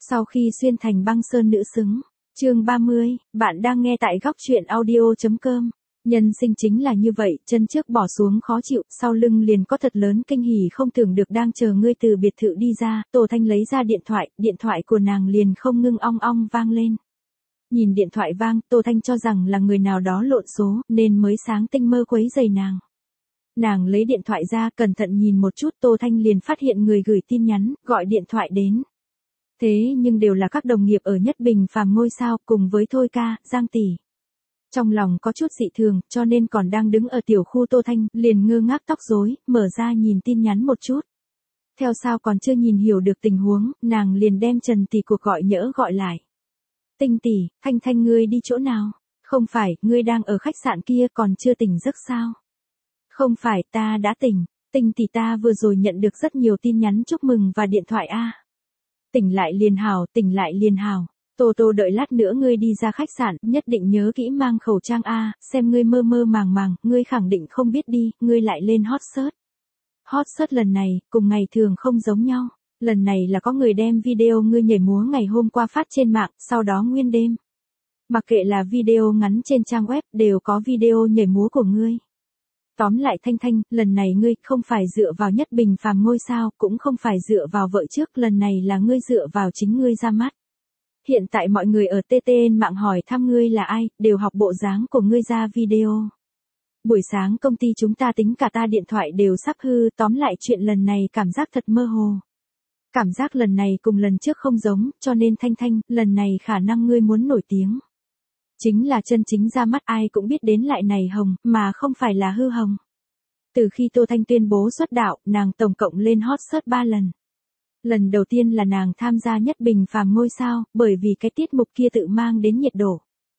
Sau khi xuyên thành băng sơn nữ xứng. Chương 30, bạn đang nghe tại góc truyện audio.com. Nhân sinh chính là như vậy, chân trước bỏ xuống khó chịu, sau lưng liền có thật lớn kinh hỉ không tưởng được đang chờ ngươi từ biệt thự đi ra. Tô Thanh lấy ra điện thoại của nàng liền không ngưng ong ong vang lên. Nhìn điện thoại vang, Tô Thanh cho rằng là người nào đó lộn số, nên mới sáng tinh mơ quấy rầy nàng. Nàng lấy điện thoại ra, cẩn thận nhìn một chút, Tô Thanh liền phát hiện người gửi tin nhắn, gọi điện thoại đến. Thế nhưng đều là các đồng nghiệp ở Nhất Bình Phàm ngôi sao, cùng với Thôi ca, Giang tỷ. Trong lòng có chút dị thường, cho nên còn đang đứng ở tiểu khu Tô Thanh, liền ngơ ngác tóc rối, mở ra nhìn tin nhắn một chút. Theo sau còn chưa nhìn hiểu được tình huống, nàng liền đem Trần tỷ cuộc gọi nhỡ gọi lại. Tinh tỷ, Thanh Thanh ngươi đi chỗ nào? Không phải, ngươi đang ở khách sạn kia còn chưa tỉnh giấc sao? Không phải, ta đã tỉnh. Tinh tỷ, ta vừa rồi nhận được rất nhiều tin nhắn chúc mừng và điện thoại a. Tỉnh lại liền hảo, tỉnh lại liền hảo. Tô Tô, đợi lát nữa ngươi đi ra khách sạn, nhất định nhớ kỹ mang khẩu trang a, xem ngươi mơ mơ màng màng, ngươi khẳng định không biết đi, ngươi lại lên hot search. Hot search lần này, cùng ngày thường không giống nhau. Lần này là có người đem video ngươi nhảy múa ngày hôm qua phát trên mạng, sau đó nguyên đêm. Mặc kệ là video ngắn trên trang web, đều có video nhảy múa của ngươi. Tóm lại Thanh Thanh, lần này ngươi không phải dựa vào Nhất Bình Phàm ngôi sao, cũng không phải dựa vào vợ trước, lần này là ngươi dựa vào chính ngươi ra mắt. Hiện tại mọi người ở TTN mạng hỏi thăm ngươi là ai, đều học bộ dáng của ngươi ra video. Buổi sáng công ty chúng ta tính cả ta điện thoại đều sắp hư, tóm lại chuyện lần này cảm giác thật mơ hồ. Cảm giác lần này cùng lần trước không giống, cho nên Thanh Thanh, lần này khả năng ngươi muốn nổi tiếng. Chính là chân chính ra mắt ai cũng biết đến lại này hồng, mà không phải là hư hồng. Từ khi Tô Thanh tuyên bố xuất đạo, nàng tổng cộng lên hot search 3 lần. Lần đầu tiên là nàng tham gia Nhất Bình Phàm ngôi sao, bởi vì cái tiết mục kia tự mang đến nhiệt độ.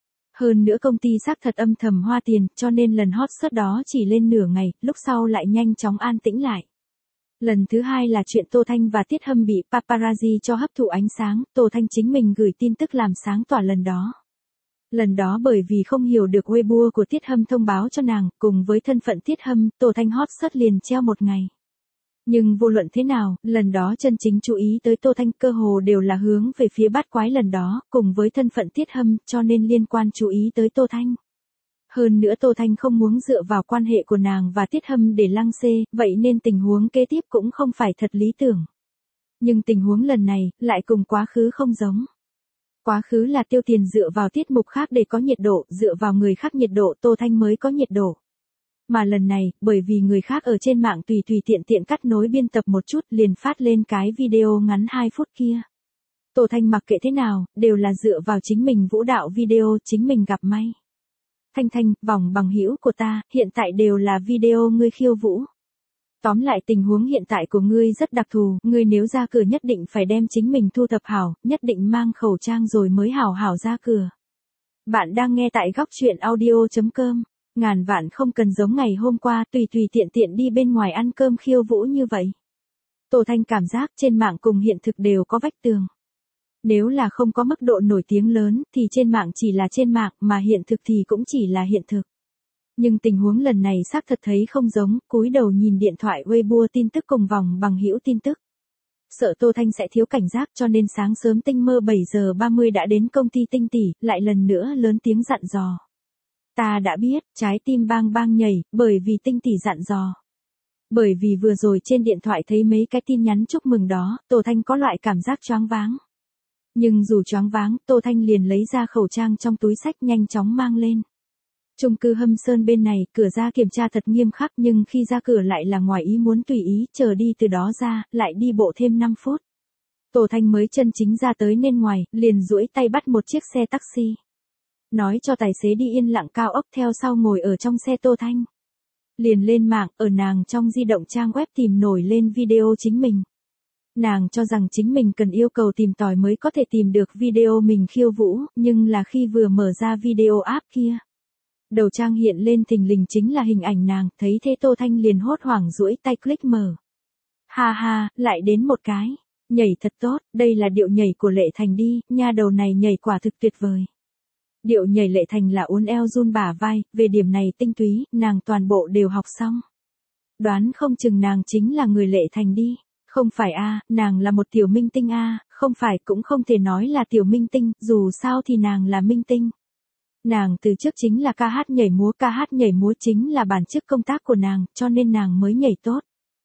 Hơn nữa công ty xác thật âm thầm hoa tiền, cho nên lần hot search đó chỉ lên nửa ngày, lúc sau lại nhanh chóng an tĩnh lại. Lần thứ hai là chuyện Tô Thanh và Tiết Hâm bị paparazzi cho hấp thụ ánh sáng, Tô Thanh chính mình gửi tin tức làm sáng tỏa lần đó. Lần đó bởi vì không hiểu được Weibo của Tiết Hâm thông báo cho nàng, cùng với thân phận Tiết Hâm, Tô Thanh hot search liền treo một ngày. Nhưng vô luận thế nào, lần đó chân chính chú ý tới Tô Thanh cơ hồ đều là hướng về phía bát quái lần đó, cùng với thân phận Tiết Hâm, cho nên liên quan chú ý tới Tô Thanh. Hơn nữa Tô Thanh không muốn dựa vào quan hệ của nàng và Tiết Hâm để lăng xê, vậy nên tình huống kế tiếp cũng không phải thật lý tưởng. Nhưng tình huống lần này, lại cùng quá khứ không giống. Quá khứ là tiêu tiền dựa vào tiết mục khác để có nhiệt độ, dựa vào người khác nhiệt độ Tô Thanh mới có nhiệt độ. Mà lần này, bởi vì người khác ở trên mạng tùy tiện cắt nối biên tập một chút liền phát lên cái video ngắn 2 phút kia. Tô Thanh mặc kệ thế nào, đều là dựa vào chính mình vũ đạo video, chính mình gặp may. Thanh Thanh, vòng bằng hữu của ta, hiện tại đều là video ngươi khiêu vũ. Tóm lại tình huống hiện tại của ngươi rất đặc thù, ngươi nếu ra cửa nhất định phải đem chính mình thu thập hảo, nhất định mang khẩu trang rồi mới hảo hảo ra cửa. Bạn đang nghe tại góc truyện audio.com, ngàn vạn không cần giống ngày hôm qua tùy tiện đi bên ngoài ăn cơm khiêu vũ như vậy. Tô Thanh cảm giác trên mạng cùng hiện thực đều có vách tường. Nếu là không có mức độ nổi tiếng lớn thì trên mạng chỉ là trên mạng mà hiện thực thì cũng chỉ là hiện thực. Nhưng tình huống lần này xác thật thấy không giống, cúi đầu nhìn điện thoại Weibo tin tức cùng vòng bằng hữu tin tức. Sợ Tô Thanh sẽ thiếu cảnh giác cho nên sáng sớm tinh mơ 7 giờ 30 đã đến công ty Tinh tỷ, lại lần nữa lớn tiếng dặn dò. Ta đã biết, trái tim bang bang nhảy, bởi vì Tinh tỷ dặn dò. Bởi vì vừa rồi trên điện thoại thấy mấy cái tin nhắn chúc mừng đó, Tô Thanh có loại cảm giác choáng váng. Nhưng dù choáng váng, Tô Thanh liền lấy ra khẩu trang trong túi xách nhanh chóng mang lên. Chung cư Hâm Sơn bên này, cửa ra kiểm tra thật nghiêm khắc nhưng khi ra cửa lại là ngoài ý muốn tùy ý, chờ đi từ đó ra, lại đi bộ thêm 5 phút. Tô Thanh mới chân chính ra tới nên ngoài, liền duỗi tay bắt một chiếc xe taxi. Nói cho tài xế đi yên lặng cao ốc theo sau ngồi ở trong xe Tô Thanh. Liền lên mạng, ở nàng trong di động trang web tìm nổi lên video chính mình. Nàng cho rằng chính mình cần yêu cầu tìm tòi mới có thể tìm được video mình khiêu vũ, nhưng là khi vừa mở ra video app kia. Đầu trang hiện lên thình lình chính là hình ảnh nàng, thấy thế Tô Thanh liền hốt hoảng duỗi tay click mở. Ha ha, lại đến một cái. Nhảy thật tốt, đây là điệu nhảy của Lệ Thành đi, nha đầu này nhảy quả thực tuyệt vời. Điệu nhảy Lệ Thành là uốn eo run bả vai, về điểm này tinh túy, nàng toàn bộ đều học xong. Đoán không chừng nàng chính là người Lệ Thành đi. Không phải a, nàng là một tiểu minh tinh a, Không phải cũng không thể nói là tiểu minh tinh, dù sao thì nàng là minh tinh. Nàng từ trước chính là ca hát nhảy múa chính là bản chức công tác của nàng, cho nên nàng mới nhảy tốt.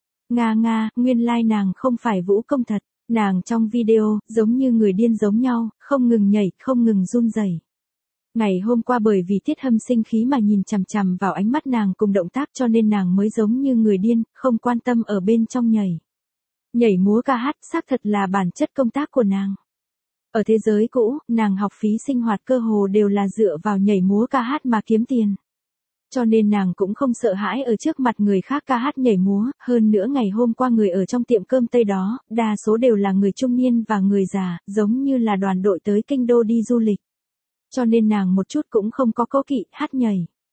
Nga, nguyên lai nàng không phải vũ công thật, nàng trong video, giống như người điên giống nhau, không ngừng nhảy, không ngừng run rẩy. Ngày hôm qua bởi vì Tiết Hâm sinh khí mà nhìn chằm chằm vào ánh mắt nàng cùng động tác cho nên nàng mới giống như người điên, không quan tâm ở bên trong nhảy. Nhảy múa ca hát xác thật là bản chất công tác của nàng. Ở thế giới cũ, nàng học phí sinh hoạt cơ hồ đều là dựa vào nhảy múa ca hát mà kiếm tiền. Cho nên nàng cũng không sợ hãi ở trước mặt người khác ca hát nhảy múa, hơn nữa ngày hôm qua người ở trong tiệm cơm Tây đó, đa số đều là người trung niên và người già, giống như là đoàn đội tới kinh đô đi du lịch. Cho nên nàng một chút cũng không có cố kỵ hát nhảy.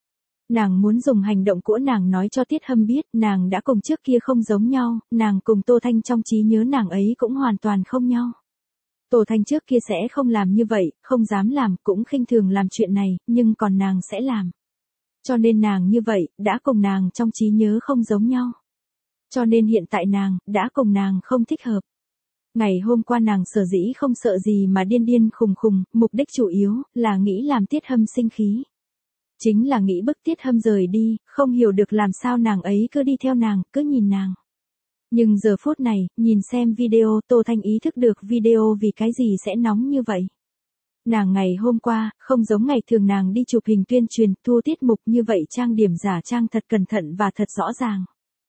Nàng muốn dùng hành động của nàng nói cho Tiết Hâm biết nàng đã cùng trước kia không giống nhau, nàng cùng Tô Thanh trong trí nhớ nàng ấy cũng hoàn toàn không nhau. Tô Thanh trước kia sẽ không làm như vậy, không dám làm, cũng khinh thường làm chuyện này, nhưng còn nàng sẽ làm. Cho nên nàng như vậy, đã cùng nàng trong trí nhớ không giống nhau. Cho nên hiện tại nàng, đã cùng nàng không thích hợp. Ngày hôm qua nàng sở dĩ không sợ gì mà điên khùng, mục đích chủ yếu là nghĩ làm Tiết Hâm sinh khí. Chính là nghĩ bức Tiết Hâm rời đi, không hiểu được làm sao nàng ấy cứ đi theo nàng, cứ nhìn nàng. Nhưng giờ phút này, nhìn xem video, Tô Thanh ý thức được video vì cái gì sẽ nóng như vậy. Nàng ngày hôm qua, không giống ngày thường nàng đi chụp hình tuyên truyền, thu tiết mục như vậy trang điểm giả trang thật cẩn thận và thật rõ ràng.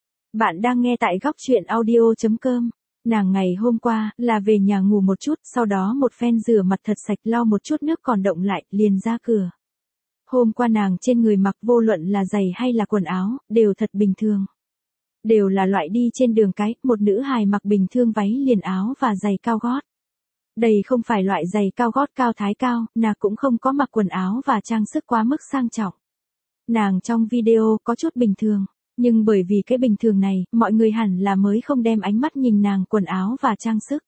Bạn đang nghe tại góc chuyện audio.com. Nàng ngày hôm qua, là về nhà ngủ một chút, sau đó một phen rửa mặt thật sạch lau một chút nước còn động lại, liền ra cửa. Hôm qua nàng trên người mặc vô luận là giày hay là quần áo, đều thật bình thường. Đều là loại đi trên đường cái, một nữ hài mặc bình thường váy liền áo và giày cao gót. Đây không phải loại giày cao gót cao thái cao, nàng cũng không có mặc quần áo và trang sức quá mức sang trọng. Nàng trong video có chút bình thường, nhưng bởi vì cái bình thường này, mọi người hẳn là mới không đem ánh mắt nhìn nàng quần áo và trang sức,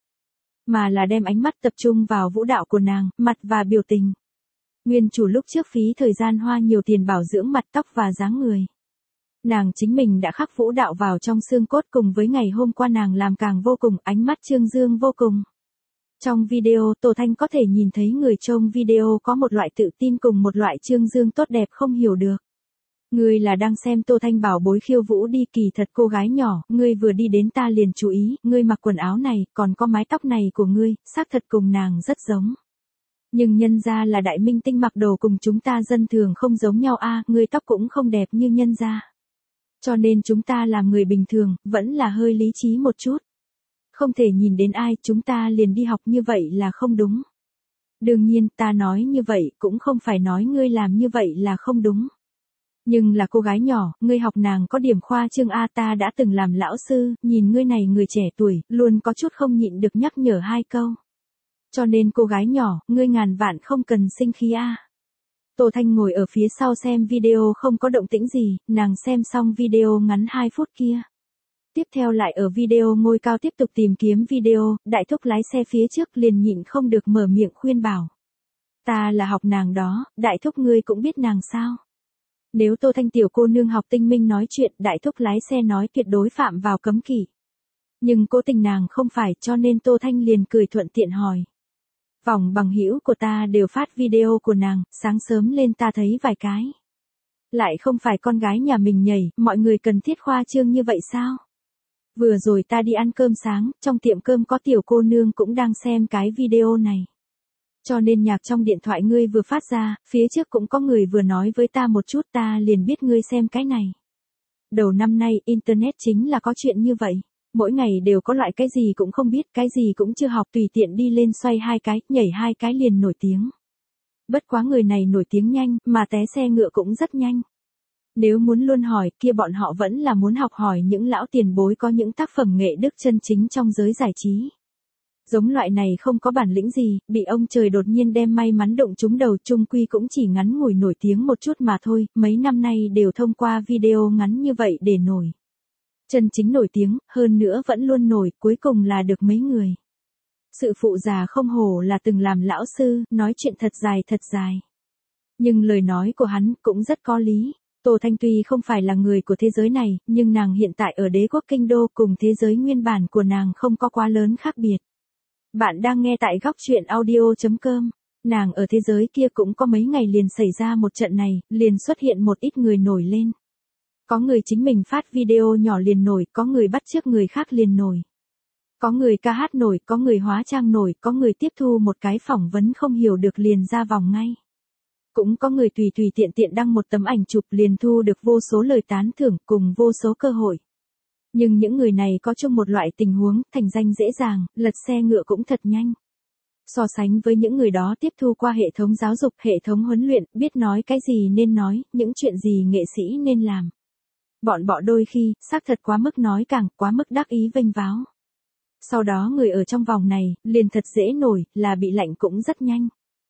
mà là đem ánh mắt tập trung vào vũ đạo của nàng, mặt và biểu tình. Nguyên chủ lúc trước phí thời gian hoa nhiều tiền bảo dưỡng mặt tóc và dáng người. Nàng chính mình đã khắc vũ đạo vào trong xương cốt cùng với ngày hôm qua nàng làm càng vô cùng, ánh mắt trương dương vô cùng. Trong video, Tô Thanh có thể nhìn thấy người trông video có một loại tự tin cùng một loại trương dương tốt đẹp không hiểu được. Ngươi là đang xem Tô Thanh bảo bối khiêu vũ đi, kỳ thật cô gái nhỏ, ngươi vừa đi đến ta liền chú ý, ngươi mặc quần áo này, còn có mái tóc này của ngươi, xác thật cùng nàng rất giống. Nhưng nhân ra là đại minh tinh mặc đồ cùng chúng ta dân thường không giống nhau a, ngươi tóc cũng không đẹp như nhân ra. Cho nên chúng ta làm người bình thường, vẫn là hơi lý trí một chút. Không thể nhìn đến ai, chúng ta liền đi học như vậy là không đúng. Đương nhiên, ta nói như vậy, cũng không phải nói ngươi làm như vậy là không đúng. Nhưng là cô gái nhỏ, ngươi học nàng có điểm khoa trương a, ta đã từng làm lão sư, nhìn ngươi này người trẻ tuổi, luôn có chút không nhịn được nhắc nhở hai câu. Cho nên cô gái nhỏ, ngươi ngàn vạn không cần sinh khí a. Tô Thanh ngồi ở phía sau xem video không có động tĩnh gì, nàng xem xong video ngắn 2 phút kia. Tiếp theo lại ở video ngôi cao tiếp tục tìm kiếm video, đại thúc lái xe phía trước liền nhịn không được mở miệng khuyên bảo. Ta là học nàng đó, đại thúc ngươi cũng biết nàng sao. Nếu Tô Thanh tiểu cô nương học tinh minh nói chuyện, đại thúc lái xe nói tuyệt đối phạm vào cấm kỵ. Nhưng cố tình nàng không phải, cho nên Tô Thanh liền cười thuận tiện hỏi. Vòng bằng hữu của ta đều phát video của nàng, sáng sớm lên ta thấy vài cái. Lại không phải con gái nhà mình nhảy, mọi người cần thiết khoa trương như vậy sao? Vừa rồi ta đi ăn cơm sáng, trong tiệm cơm có tiểu cô nương cũng đang xem cái video này. Cho nên nhạc trong điện thoại ngươi vừa phát ra, phía trước cũng có người vừa nói với ta một chút, ta liền biết ngươi xem cái này. Đầu năm nay, Internet chính là có chuyện như vậy. Mỗi ngày đều có loại cái gì cũng không biết, cái gì cũng chưa học, tùy tiện đi lên xoay 2 cái, nhảy 2 cái liền nổi tiếng. Bất quá người này nổi tiếng nhanh, mà té xe ngựa cũng rất nhanh. Nếu muốn luôn hỏi, kia bọn họ vẫn là muốn học hỏi những lão tiền bối có những tác phẩm nghệ đức chân chính trong giới giải trí. Giống loại này không có bản lĩnh gì, bị ông trời đột nhiên đem may mắn đụng trúng đầu, chung quy cũng chỉ ngắn ngủi nổi tiếng một chút mà thôi, mấy năm nay đều thông qua video ngắn như vậy để nổi. Chân chính nổi tiếng, hơn nữa vẫn luôn nổi, cuối cùng là được mấy người. Sự phụ già không hổ là từng làm lão sư, nói chuyện thật dài. Nhưng lời nói của hắn cũng rất có lý. Tô Thanh tuy không phải là người của thế giới này, nhưng nàng hiện tại ở đế quốc kinh đô cùng thế giới nguyên bản của nàng không có quá lớn khác biệt. Bạn đang nghe tại góc chuyện audio.com. Nàng ở thế giới kia cũng có mấy ngày liền xảy ra một trận này, liền xuất hiện một ít người nổi lên. Có người chính mình phát video nhỏ liền nổi, có người bắt chước người khác liền nổi. Có người ca hát nổi, có người hóa trang nổi, có người tiếp thu một cái phỏng vấn không hiểu được liền ra vòng ngay. Cũng có người tùy tùy tiện tiện đăng một tấm ảnh chụp liền thu được vô số lời tán thưởng cùng vô số cơ hội. Nhưng những người này có chung một loại tình huống, thành danh dễ dàng, lật xe ngựa cũng thật nhanh. So sánh với những người đó tiếp thu qua hệ thống giáo dục, hệ thống huấn luyện, biết nói cái gì nên nói, những chuyện gì nghệ sĩ nên làm. Bọn bọ đôi khi, xác thật quá mức nói càng, quá mức đắc ý vênh váo. Sau đó người ở trong vòng này, liền thật dễ nổi, là bị lạnh cũng rất nhanh.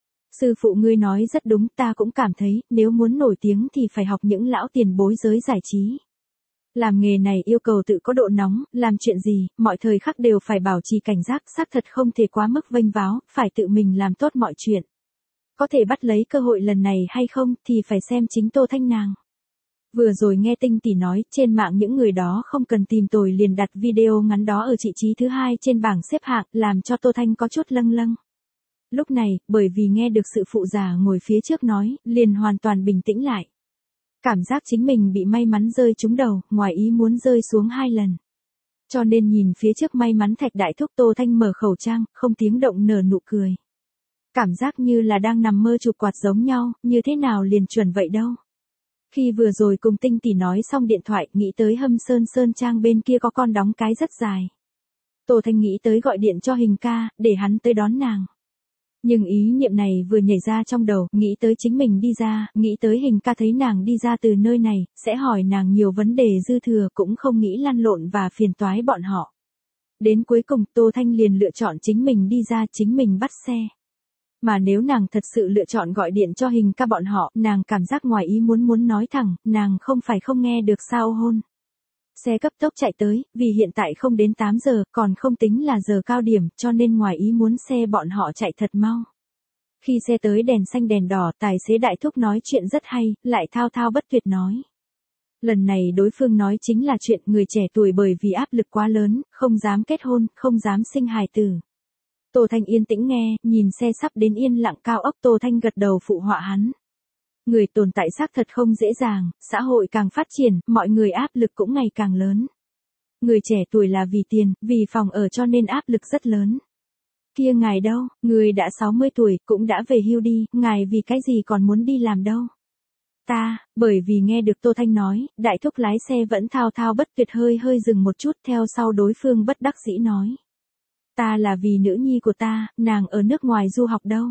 Sư phụ ngươi nói rất đúng, ta cũng cảm thấy, nếu muốn nổi tiếng thì phải học những lão tiền bối giới giải trí. Làm nghề này yêu cầu tự có độ nóng, làm chuyện gì, mọi thời khắc đều phải bảo trì cảnh giác, xác thật không thể quá mức vênh váo, phải tự mình làm tốt mọi chuyện. Có thể bắt lấy cơ hội lần này hay không thì phải xem chính Tô Thanh nàng. Vừa rồi nghe Tinh tỷ nói, trên mạng những người đó không cần tìm tòi liền đặt video ngắn đó ở vị trí thứ 2 trên bảng xếp hạng, làm cho Tô Thanh có chút lâng lâng. Lúc này, bởi vì nghe được sự phụ già ngồi phía trước nói, liền hoàn toàn bình tĩnh lại. Cảm giác chính mình bị may mắn rơi trúng đầu, ngoài ý muốn rơi xuống 2 lần. Cho nên nhìn phía trước may mắn Thạch Đại Thúc, Tô Thanh mở khẩu trang, không tiếng động nở nụ cười. Cảm giác như là đang nằm mơ chụp quạt giống nhau, như thế nào liền chuẩn vậy đâu. Khi vừa rồi cùng Tinh tỷ nói xong điện thoại, nghĩ tới Hâm Sơn Trang bên kia có con đóng cái rất dài. Tô Thanh nghĩ tới gọi điện cho Hình ca, để hắn tới đón nàng. Nhưng ý niệm này vừa nhảy ra trong đầu, nghĩ tới chính mình đi ra, nghĩ tới Hình ca thấy nàng đi ra từ nơi này, sẽ hỏi nàng nhiều vấn đề dư thừa, cũng không nghĩ lăn lộn và phiền toái bọn họ. Đến cuối cùng Tô Thanh liền lựa chọn chính mình đi ra, chính mình bắt xe. Mà nếu nàng thật sự lựa chọn gọi điện cho Hình ca bọn họ, nàng cảm giác ngoài ý muốn nói thẳng, nàng không phải không nghe được sao hôn. Xe cấp tốc chạy tới, vì hiện tại không đến 8 giờ, còn không tính là giờ cao điểm, cho nên ngoài ý muốn xe bọn họ chạy thật mau. Khi xe tới đèn xanh đèn đỏ, tài xế Đại Thúc nói chuyện rất hay, lại thao thao bất tuyệt nói. Lần này đối phương nói chính là chuyện người trẻ tuổi bởi vì áp lực quá lớn, không dám kết hôn, không dám sinh hài tử. Tô Thanh yên tĩnh nghe, nhìn xe sắp đến yên lặng cao ốc, Tô Thanh gật đầu phụ họa hắn. Người tồn tại xác thật không dễ dàng, xã hội càng phát triển, mọi người áp lực cũng ngày càng lớn. Người trẻ tuổi là vì tiền, vì phòng ở cho nên áp lực rất lớn. Kia ngài đâu, người đã 60 tuổi, cũng đã về hưu đi, ngài vì cái gì còn muốn đi làm đâu. Ta, bởi vì nghe được Tô Thanh nói, Đại Thúc lái xe vẫn thao thao bất tuyệt hơi dừng một chút, theo sau đối phương bất đắc dĩ nói. Ta là vì nữ nhi của ta, nàng ở nước ngoài du học đâu.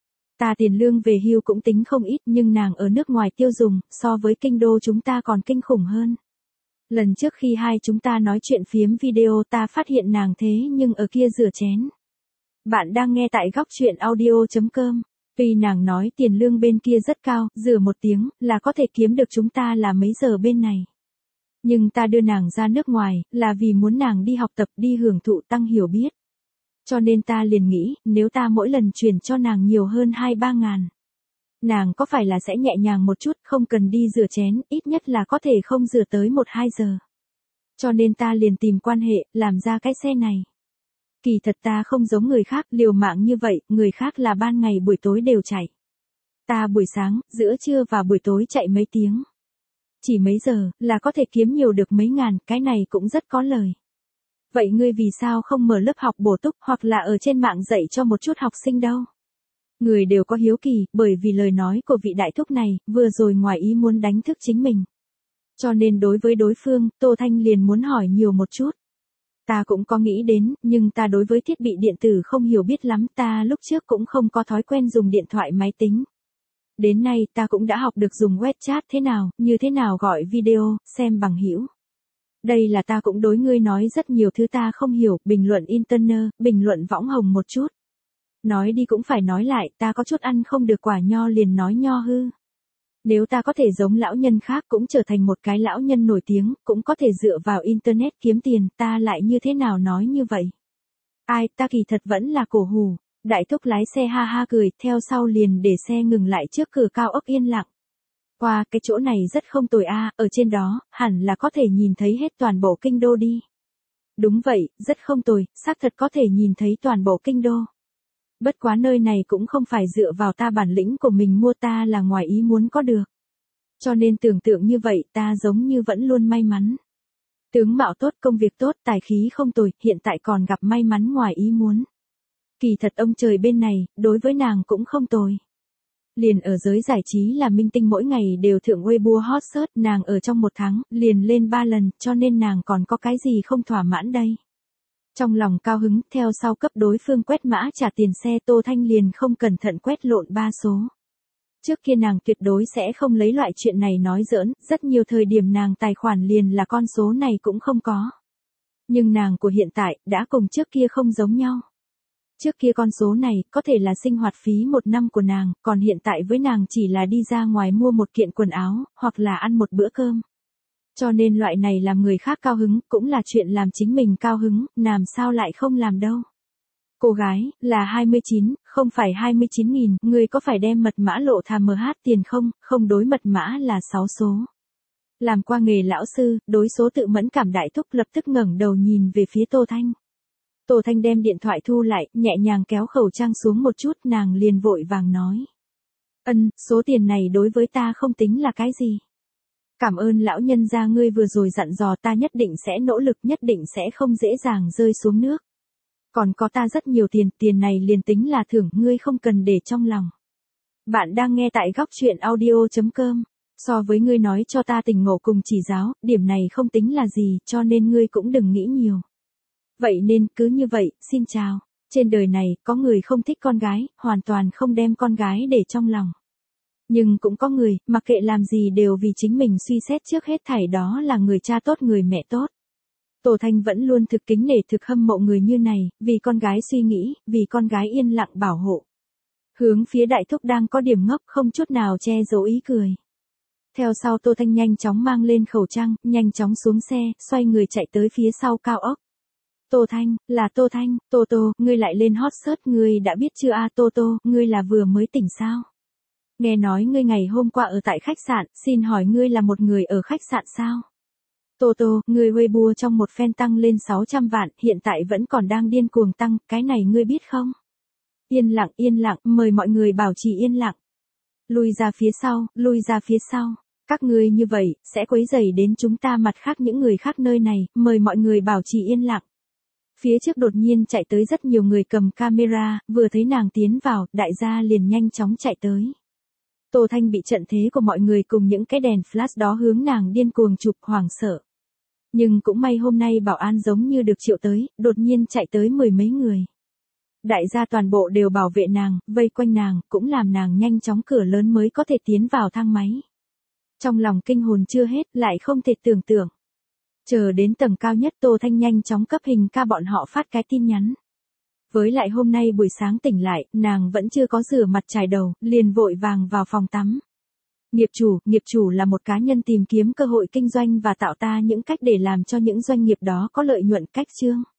Ta tiền lương về hưu cũng tính không ít nhưng nàng ở nước ngoài tiêu dùng, so với kinh đô chúng ta còn kinh khủng hơn. Lần trước khi hai chúng ta nói chuyện phiếm video ta phát hiện nàng thế nhưng ở kia rửa chén. Bạn đang nghe tại góc chuyện audio.com. Vì nàng nói tiền lương bên kia rất cao, rửa một tiếng là có thể kiếm được chúng ta là mấy giờ bên này. Nhưng ta đưa nàng ra nước ngoài, là vì muốn nàng đi học tập, đi hưởng thụ, tăng hiểu biết. Cho nên ta liền nghĩ, nếu ta mỗi lần chuyển cho nàng nhiều hơn 2-3 ngàn. Nàng có phải là sẽ nhẹ nhàng một chút, không cần đi rửa chén, ít nhất là có thể không rửa tới 1-2 giờ. Cho nên ta liền tìm quan hệ, làm ra cái xe này. Kỳ thật ta không giống người khác, liều mạng như vậy, người khác là ban ngày buổi tối đều chạy. Ta buổi sáng, giữa trưa và buổi tối chạy mấy tiếng. Chỉ mấy giờ, là có thể kiếm nhiều được mấy ngàn, cái này cũng rất có lời. Vậy ngươi vì sao không mở lớp học bổ túc hoặc là ở trên mạng dạy cho một chút học sinh đâu? Người đều có hiếu kỳ, bởi vì lời nói của vị Đại Thúc này, vừa rồi ngoài ý muốn đánh thức chính mình. Cho nên đối với đối phương, Tô Thanh liền muốn hỏi nhiều một chút. Ta cũng có nghĩ đến, nhưng ta đối với thiết bị điện tử không hiểu biết lắm, ta lúc trước cũng không có thói quen dùng điện thoại máy tính. Đến nay ta cũng đã học được dùng web chat thế nào, như thế nào gọi video, xem bằng hữu. Đây là ta cũng đối ngươi nói rất nhiều thứ ta không hiểu, bình luận internet, bình luận võng hồng một chút. Nói đi cũng phải nói lại, ta có chút ăn không được quả nho liền nói nho hư. Nếu ta có thể giống lão nhân khác cũng trở thành một cái lão nhân nổi tiếng, cũng có thể dựa vào internet kiếm tiền, ta lại như thế nào nói như vậy? Ai, ta kỳ thật vẫn là cổ hủ. Đại Thúc lái xe ha ha cười, theo sau liền để xe ngừng lại trước cửa cao ốc yên lặng. Qua, cái chỗ này rất không tồi a, ở trên đó, hẳn là có thể nhìn thấy hết toàn bộ kinh đô đi. Đúng vậy, rất không tồi, xác thật có thể nhìn thấy toàn bộ kinh đô. Bất quá nơi này cũng không phải dựa vào ta bản lĩnh của mình mua, ta là ngoài ý muốn có được. Cho nên tưởng tượng như vậy ta giống như vẫn luôn may mắn. Tướng mạo tốt, công việc tốt, tài khí không tồi, hiện tại còn gặp may mắn ngoài ý muốn. Kỳ thật ông trời bên này, đối với nàng cũng không tồi. Liền ở giới giải trí là minh tinh mỗi ngày đều thượng Weibo hot search, nàng ở trong một tháng, liền lên 3 lần, cho nên nàng còn có cái gì không thỏa mãn đây. Trong lòng cao hứng, theo sau cấp đối phương quét mã trả tiền xe, Tô Thanh liền không cẩn thận quét lộn 3 số. Trước kia nàng tuyệt đối sẽ không lấy loại chuyện này nói giỡn, rất nhiều thời điểm nàng tài khoản liền là con số này cũng không có. Nhưng nàng của hiện tại, đã cùng trước kia không giống nhau. Trước kia con số này, có thể là sinh hoạt phí một năm của nàng, còn hiện tại với nàng chỉ là đi ra ngoài mua một kiện quần áo, hoặc là ăn một bữa cơm. Cho nên loại này làm người khác cao hứng, cũng là chuyện làm chính mình cao hứng, làm sao lại không làm đâu. Cô gái, là 29, không phải 29.000, người có phải đem mật mã lộ tham MH tiền không, không đối mật mã là 6 số. Làm qua nghề lão sư, đối số tự mẫn cảm đại thúc lập tức ngẩng đầu nhìn về phía Tô Thanh. Tô Thanh đem điện thoại thu lại, nhẹ nhàng kéo khẩu trang xuống một chút, nàng liền vội vàng nói. Số tiền này đối với ta không tính là cái gì. Cảm ơn lão nhân gia ngươi vừa rồi dặn dò, ta nhất định sẽ nỗ lực, nhất định sẽ không dễ dàng rơi xuống nước. Còn có ta rất nhiều tiền, tiền này liền tính là thưởng, ngươi không cần để trong lòng. Bạn đang nghe tại góc chuyện audio.com. So với ngươi nói cho ta tình ngộ cùng chỉ giáo, điểm này không tính là gì, cho nên ngươi cũng đừng nghĩ nhiều. Vậy nên, cứ như vậy, xin chào. Trên đời này, có người không thích con gái, hoàn toàn không đem con gái để trong lòng. Nhưng cũng có người, mặc kệ làm gì đều vì chính mình suy xét trước hết thảy, đó là người cha tốt, người mẹ tốt. Tô Thanh vẫn luôn thực kính nể, thực hâm mộ người như này, vì con gái suy nghĩ, vì con gái yên lặng bảo hộ. Hướng phía đại thúc đang có điểm ngốc, không chút nào che giấu ý cười. Theo sau Tô Thanh nhanh chóng mang lên khẩu trang, nhanh chóng xuống xe, xoay người chạy tới phía sau cao ốc. Tô Thanh, là Tô Thanh, Tô Tô, ngươi lại lên hot search, ngươi đã biết chưa a? Tô Tô, ngươi là vừa mới tỉnh sao? Nghe nói ngươi ngày hôm qua ở tại khách sạn, xin hỏi ngươi là một người ở khách sạn sao? Tô Tô, ngươi Weibo trong một phen tăng lên 600 vạn, hiện tại vẫn còn đang điên cuồng tăng, cái này ngươi biết không? Yên lặng, mời mọi người bảo trì yên lặng. Lui ra phía sau, lui ra phía sau. Các ngươi như vậy, sẽ quấy rầy đến chúng ta mặt khác những người khác nơi này, mời mọi người bảo trì yên lặng. Phía trước đột nhiên chạy tới rất nhiều người cầm camera, vừa thấy nàng tiến vào, đại gia liền nhanh chóng chạy tới. Tô Thanh bị trận thế của mọi người cùng những cái đèn flash đó hướng nàng điên cuồng chụp, hoảng sợ. Nhưng cũng may hôm nay bảo an giống như được triệu tới, đột nhiên chạy tới 10 mấy người. Đại gia toàn bộ đều bảo vệ nàng, vây quanh nàng, cũng làm nàng nhanh chóng cửa lớn mới có thể tiến vào thang máy. Trong lòng kinh hồn chưa hết, lại không thể tưởng tượng. Chờ đến tầng cao nhất, Tô Thanh nhanh chóng cấp hình ca bọn họ phát cái tin nhắn. Với lại hôm nay buổi sáng tỉnh lại, nàng vẫn chưa có rửa mặt chải đầu, liền vội vàng vào phòng tắm. Nghiệp chủ là một cá nhân tìm kiếm cơ hội kinh doanh và tạo ra những cách để làm cho những doanh nghiệp đó có lợi nhuận cách chương.